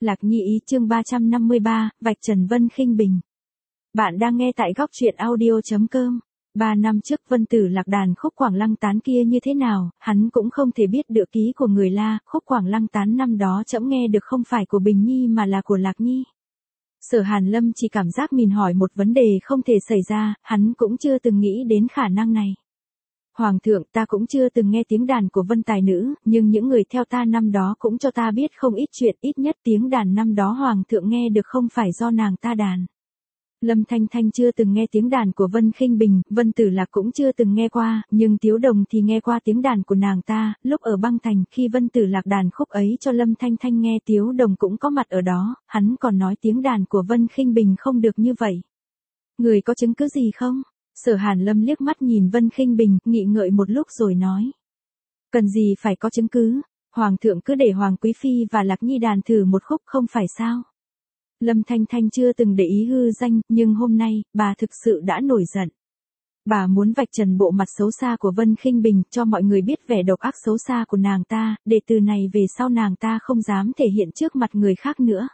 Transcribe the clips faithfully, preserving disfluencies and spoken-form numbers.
Lạc Nhi ý chương ba trăm năm mươi ba, vạch trần Vân Khinh Bình. Bạn đang nghe tại góc truyện audio chấm com. Ba năm trước Vân Tử Lạc đàn khúc Quảng Lăng Tán kia như thế nào, hắn cũng không thể biết được ký của người La, khúc Quảng Lăng Tán năm đó trẫm nghe được không phải của Bình Nhi mà là của Lạc Nhi. Sở Hàn Lâm chỉ cảm giác mình hỏi một vấn đề không thể xảy ra, hắn cũng chưa từng nghĩ đến khả năng này. Hoàng thượng, ta cũng chưa từng nghe tiếng đàn của Vân tài nữ, nhưng những người theo ta năm đó cũng cho ta biết không ít chuyện, ít nhất tiếng đàn năm đó Hoàng thượng nghe được không phải do nàng ta đàn. Lâm Thanh Thanh chưa từng nghe tiếng đàn của Vân Khinh Bình, Vân Tử Lạc cũng chưa từng nghe qua, nhưng Tiếu Đồng thì nghe qua tiếng đàn của nàng ta, lúc ở băng thành khi Vân Tử Lạc đàn khúc ấy cho Lâm Thanh Thanh nghe Tiếu Đồng cũng có mặt ở đó, hắn còn nói tiếng đàn của Vân Khinh Bình không được như vậy. Người có chứng cứ gì không? Sở Hàn Lâm liếc mắt nhìn Vân Khinh Bình, nghĩ ngợi một lúc rồi nói. Cần gì phải có chứng cứ, Hoàng thượng cứ để Hoàng Quý Phi và Lạc Nhi đàn thử một khúc không phải sao? Lâm Thanh Thanh chưa từng để ý hư danh, nhưng hôm nay, bà thực sự đã nổi giận. Bà muốn vạch trần bộ mặt xấu xa của Vân Khinh Bình, cho mọi người biết vẻ độc ác xấu xa của nàng ta, để từ này về sau nàng ta không dám thể hiện trước mặt người khác nữa.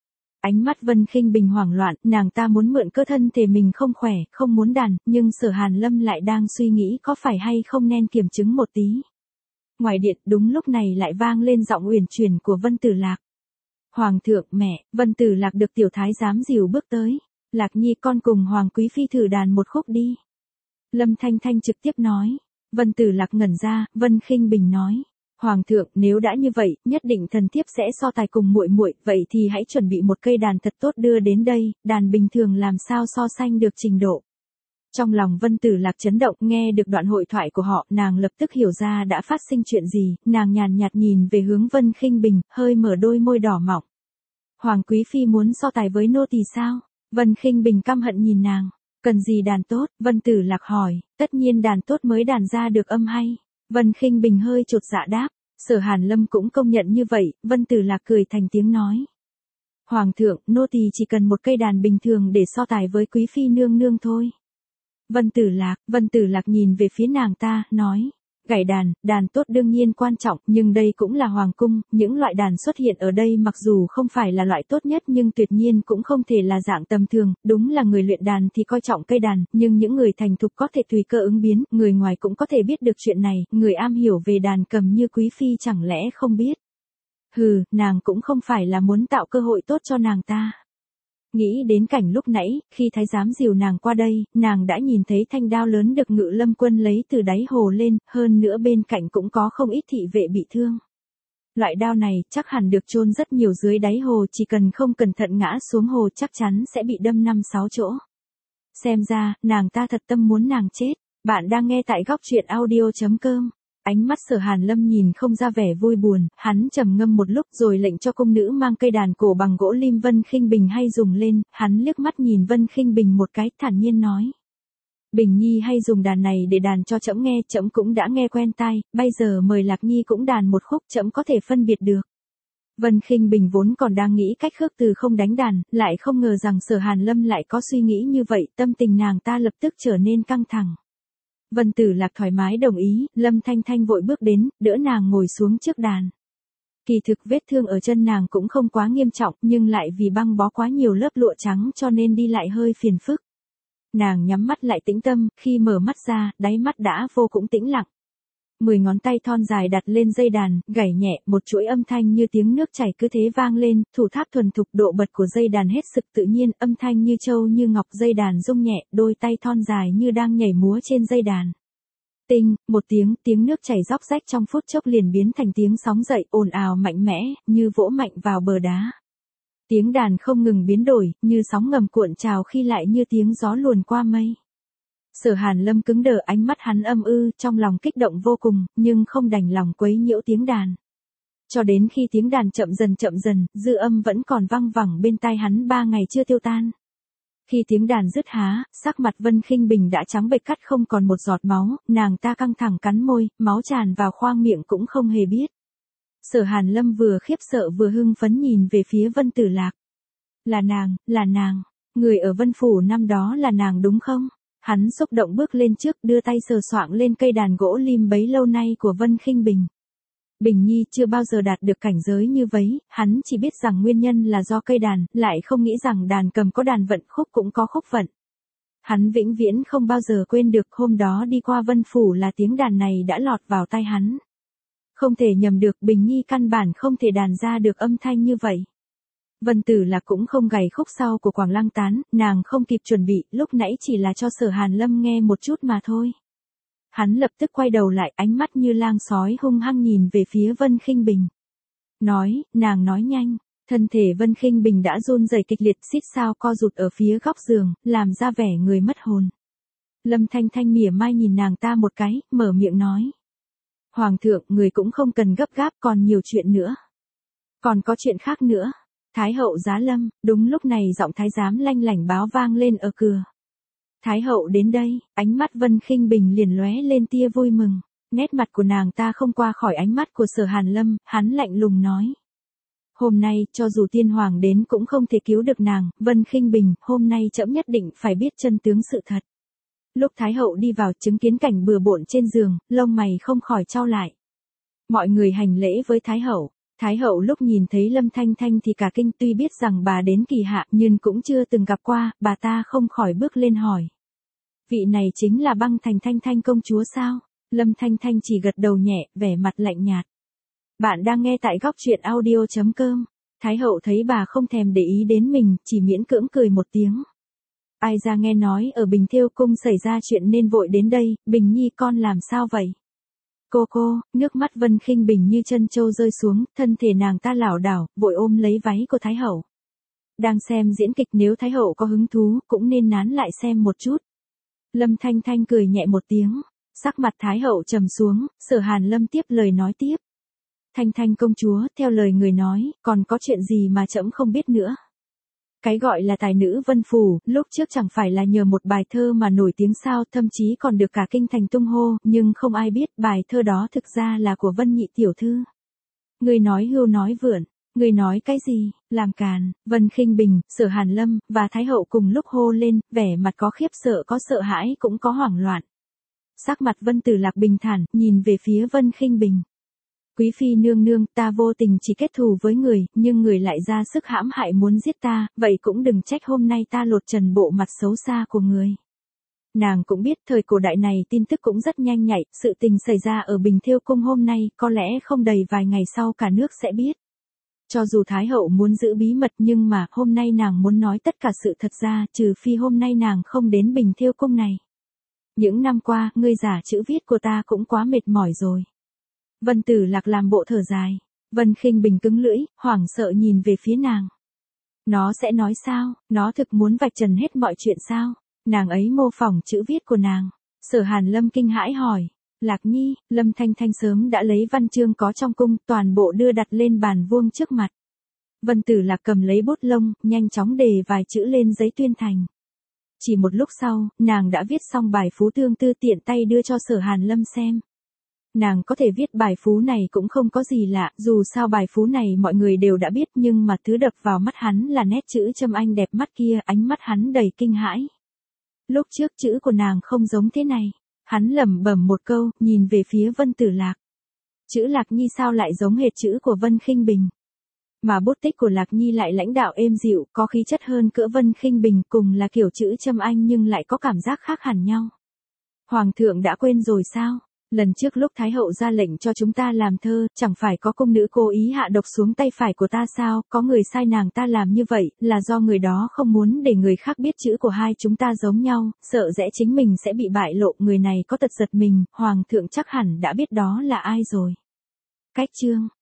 Ánh mắt Vân Khinh Bình hoảng loạn, nàng ta muốn mượn cơ thân thể mình không khỏe, không muốn đàn, nhưng Sở Hàn Lâm lại đang suy nghĩ có phải hay không nên kiểm chứng một tí. Ngoài điện, đúng lúc này lại vang lên giọng uyển chuyển của Vân Tử Lạc. Hoàng thượng, mẹ, Vân Tử Lạc được tiểu thái giám dìu bước tới. Lạc Nhi con cùng Hoàng Quý Phi thử đàn một khúc đi. Lâm Thanh Thanh trực tiếp nói. Vân Tử Lạc ngẩn ra, Vân Khinh Bình nói. Hoàng thượng, nếu đã như vậy, nhất định thần thiếp sẽ so tài cùng muội muội, vậy thì hãy chuẩn bị một cây đàn thật tốt đưa đến đây, đàn bình thường làm sao so sánh được trình độ. Trong lòng Vân Tử Lạc chấn động, nghe được đoạn hội thoại của họ, nàng lập tức hiểu ra đã phát sinh chuyện gì, nàng nhàn nhạt nhìn về hướng Vân Khinh Bình, hơi mở đôi môi đỏ mọng. Hoàng Quý Phi muốn so tài với nô tỳ sao? Vân Khinh Bình căm hận nhìn nàng. Cần gì đàn tốt? Vân Tử Lạc hỏi. Tất nhiên đàn tốt mới đàn ra được âm hay. Vân Khinh Bình hơi chột dạ đáp. Sở Hàn Lâm cũng công nhận như vậy, Vân Tử Lạc cười thành tiếng nói. Hoàng thượng, nô tỳ chỉ cần một cây đàn bình thường để so tài với Quý Phi nương nương thôi. Vân Tử Lạc, Vân Tử Lạc nhìn về phía nàng ta, nói. Gảy đàn, đàn tốt đương nhiên quan trọng, nhưng đây cũng là hoàng cung, những loại đàn xuất hiện ở đây mặc dù không phải là loại tốt nhất nhưng tuyệt nhiên cũng không thể là dạng tầm thường, đúng là người luyện đàn thì coi trọng cây đàn, nhưng những người thành thục có thể tùy cơ ứng biến, người ngoài cũng có thể biết được chuyện này, người am hiểu về đàn cầm như Quý Phi chẳng lẽ không biết. Hừ, nàng cũng không phải là muốn tạo cơ hội tốt cho nàng ta. Nghĩ đến cảnh lúc nãy, khi thái giám dìu nàng qua đây, nàng đã nhìn thấy thanh đao lớn được Ngự Lâm Quân lấy từ đáy hồ lên, hơn nữa bên cạnh cũng có không ít thị vệ bị thương. Loại đao này chắc hẳn được chôn rất nhiều dưới đáy hồ, chỉ cần không cẩn thận ngã xuống hồ chắc chắn sẽ bị đâm năm sáu chỗ. Xem ra, nàng ta thật tâm muốn nàng chết. Bạn đang nghe tại góc truyện audio chấm com. Ánh mắt Sở Hàn Lâm nhìn không ra vẻ vui buồn, hắn trầm ngâm một lúc rồi lệnh cho cung nữ mang cây đàn cổ bằng gỗ lim Vân Khinh Bình hay dùng lên, hắn liếc mắt nhìn Vân Khinh Bình một cái, thản nhiên nói. Bình Nhi hay dùng đàn này để đàn cho trẫm nghe, trẫm cũng đã nghe quen tai, bây giờ mời Lạc Nhi cũng đàn một khúc trẫm có thể phân biệt được. Vân Khinh Bình vốn còn đang nghĩ cách khước từ không đánh đàn, lại không ngờ rằng Sở Hàn Lâm lại có suy nghĩ như vậy, tâm tình nàng ta lập tức trở nên căng thẳng. Vân Tử Lạc thoải mái đồng ý, Lâm Thanh Thanh vội bước đến, đỡ nàng ngồi xuống trước đàn. Kỳ thực vết thương ở chân nàng cũng không quá nghiêm trọng, nhưng lại vì băng bó quá nhiều lớp lụa trắng cho nên đi lại hơi phiền phức. Nàng nhắm mắt lại tĩnh tâm, khi mở mắt ra, đáy mắt đã vô cùng tĩnh lặng. Mười ngón tay thon dài đặt lên dây đàn, gảy nhẹ, một chuỗi âm thanh như tiếng nước chảy cứ thế vang lên, thủ tháp thuần thục, độ bật của dây đàn hết sức tự nhiên, âm thanh như châu như ngọc, dây đàn rung nhẹ, đôi tay thon dài như đang nhảy múa trên dây đàn. Tinh, một tiếng, tiếng nước chảy róc rách trong phút chốc liền biến thành tiếng sóng dậy, ồn ào mạnh mẽ, như vỗ mạnh vào bờ đá. Tiếng đàn không ngừng biến đổi, như sóng ngầm cuộn trào khi lại như tiếng gió luồn qua mây. Sở Hàn Lâm cứng đờ, ánh mắt hắn âm ư, trong lòng kích động vô cùng, nhưng không đành lòng quấy nhiễu tiếng đàn. Cho đến khi tiếng đàn chậm dần chậm dần, dư âm vẫn còn văng vẳng bên tai hắn ba ngày chưa tiêu tan. Khi tiếng đàn dứt há, sắc mặt Vân Khinh Bình đã trắng bệch cắt không còn một giọt máu, nàng ta căng thẳng cắn môi, máu tràn vào khoang miệng cũng không hề biết. Sở Hàn Lâm vừa khiếp sợ vừa hưng phấn nhìn về phía Vân Tử Lạc. Là nàng, là nàng, người ở Vân Phủ năm đó là nàng đúng không? Hắn xúc động bước lên trước, đưa tay sờ soạng lên cây đàn gỗ lim bấy lâu nay của Vân Khinh Bình. Bình Nhi chưa bao giờ đạt được cảnh giới như vậy, hắn chỉ biết rằng nguyên nhân là do cây đàn, lại không nghĩ rằng đàn cầm có đàn vận, khúc cũng có khúc vận. Hắn vĩnh viễn không bao giờ quên được hôm đó đi qua Vân Phủ là tiếng đàn này đã lọt vào tai hắn. Không thể nhầm được, Bình Nhi căn bản không thể đàn ra được âm thanh như vậy. Vân Tử Lạc cũng không gảy khúc sau của Quảng Lăng Tán, nàng không kịp chuẩn bị, lúc nãy chỉ là cho Sở Hàn Lâm nghe một chút mà thôi. Hắn lập tức quay đầu lại, ánh mắt như lang sói hung hăng nhìn về phía Vân Khinh Bình. Nói, nàng nói nhanh, thân thể Vân Khinh Bình đã run rẩy kịch liệt, xít sao co rụt ở phía góc giường, làm ra vẻ người mất hồn. Lâm Thanh Thanh mỉa mai nhìn nàng ta một cái, mở miệng nói. Hoàng thượng, người cũng không cần gấp gáp, còn nhiều chuyện nữa. Còn có chuyện khác nữa. Thái hậu giá lâm, đúng lúc này giọng thái giám lanh lảnh báo vang lên ở cửa. Thái hậu đến đây, ánh mắt Vân Khinh Bình liền lóe lên tia vui mừng. Nét mặt của nàng ta không qua khỏi ánh mắt của Sở Hàn Lâm, hắn lạnh lùng nói. Hôm nay, cho dù tiên hoàng đến cũng không thể cứu được nàng, Vân Khinh Bình, hôm nay trẫm nhất định phải biết chân tướng sự thật. Lúc Thái hậu đi vào chứng kiến cảnh bừa bộn trên giường, lông mày không khỏi chau lại. Mọi người hành lễ với Thái hậu. Thái hậu lúc nhìn thấy Lâm Thanh Thanh thì cả kinh, tuy biết rằng bà đến kỳ hạ nhưng cũng chưa từng gặp qua, bà ta không khỏi bước lên hỏi. Vị này chính là Băng Thành Thanh Thanh công chúa sao? Lâm Thanh Thanh chỉ gật đầu nhẹ, vẻ mặt lạnh nhạt. Bạn đang nghe tại góc truyện audio chấm com. Thái hậu thấy bà không thèm để ý đến mình, chỉ miễn cưỡng cười một tiếng. Ai ra nghe nói ở Bình Thiêu cung xảy ra chuyện nên vội đến đây, Bình Nhi con làm sao vậy? Cô cô, nước mắt Vân Khinh Bình như chân trâu rơi xuống, thân thể nàng ta lảo đảo, vội ôm lấy váy của Thái hậu. Đang xem diễn kịch, nếu Thái hậu có hứng thú, cũng nên nán lại xem một chút. Lâm Thanh Thanh cười nhẹ một tiếng, sắc mặt Thái hậu trầm xuống, Sở Hàn Lâm tiếp lời nói tiếp. Thanh Thanh công chúa, theo lời người nói, còn có chuyện gì mà trẫm không biết nữa. Cái gọi là tài nữ Vân Phủ, lúc trước chẳng phải là nhờ một bài thơ mà nổi tiếng sao, thậm chí còn được cả kinh thành tung hô, nhưng không ai biết bài thơ đó thực ra là của Vân Nhị tiểu thư. Người nói hưu nói vượn, người nói cái gì, làm càn. Vân Khinh Bình, Sở Hàn Lâm, và Thái hậu cùng lúc hô lên, vẻ mặt có khiếp sợ, có sợ hãi, cũng có hoảng loạn. Sắc mặt Vân Tử Lạc bình thản, nhìn về phía Vân Khinh Bình. Quý phi nương nương, ta vô tình chỉ kết thù với người, nhưng người lại ra sức hãm hại muốn giết ta, vậy cũng đừng trách hôm nay ta lột trần bộ mặt xấu xa của người. Nàng cũng biết thời cổ đại này tin tức cũng rất nhanh nhạy, sự tình xảy ra ở Bình Thiêu cung hôm nay, có lẽ không đầy vài ngày sau cả nước sẽ biết. Cho dù Thái hậu muốn giữ bí mật nhưng mà hôm nay nàng muốn nói tất cả sự thật ra, trừ phi hôm nay nàng không đến Bình Thiêu cung này. Những năm qua, ngươi giả chữ viết của ta cũng quá mệt mỏi rồi. Vân Tử Lạc làm bộ thở dài. Vân Khinh Bình cứng lưỡi, hoảng sợ nhìn về phía nàng. Nó sẽ nói sao, nó thực muốn vạch trần hết mọi chuyện sao? Nàng ấy mô phỏng chữ viết của nàng. Sở Hàn Lâm kinh hãi hỏi. Lạc Nhi, Lâm Thanh Thanh sớm đã lấy văn chương có trong cung, toàn bộ đưa đặt lên bàn vuông trước mặt. Vân Tử Lạc cầm lấy bút lông, nhanh chóng đề vài chữ lên giấy tuyên thành. Chỉ một lúc sau, nàng đã viết xong bài phú tương tư, tiện tay đưa cho Sở Hàn Lâm xem. Nàng có thể viết bài phú này cũng không có gì lạ, dù sao bài phú này mọi người đều đã biết, nhưng mà thứ đập vào mắt hắn là nét chữ châm anh đẹp mắt kia, ánh mắt hắn đầy kinh hãi. Lúc trước chữ của nàng không giống thế này. Hắn lẩm bẩm một câu, nhìn về phía Vân Tử Lạc. Chữ Lạc Nhi sao lại giống hệt chữ của Vân Khinh Bình? Mà bút tích của Lạc Nhi lại lãnh đạo êm dịu, có khí chất hơn cỡ Vân Khinh Bình, cùng là kiểu chữ châm anh nhưng lại có cảm giác khác hẳn nhau. Hoàng thượng đã quên rồi sao? Lần trước lúc Thái hậu ra lệnh cho chúng ta làm thơ, chẳng phải có cung nữ cố ý hạ độc xuống tay phải của ta sao? Có người sai nàng ta làm như vậy, là do người đó không muốn để người khác biết chữ của hai chúng ta giống nhau, sợ dễ chính mình sẽ bị bại lộ. Người này có tật giật mình, hoàng thượng chắc hẳn đã biết đó là ai rồi. Cách chương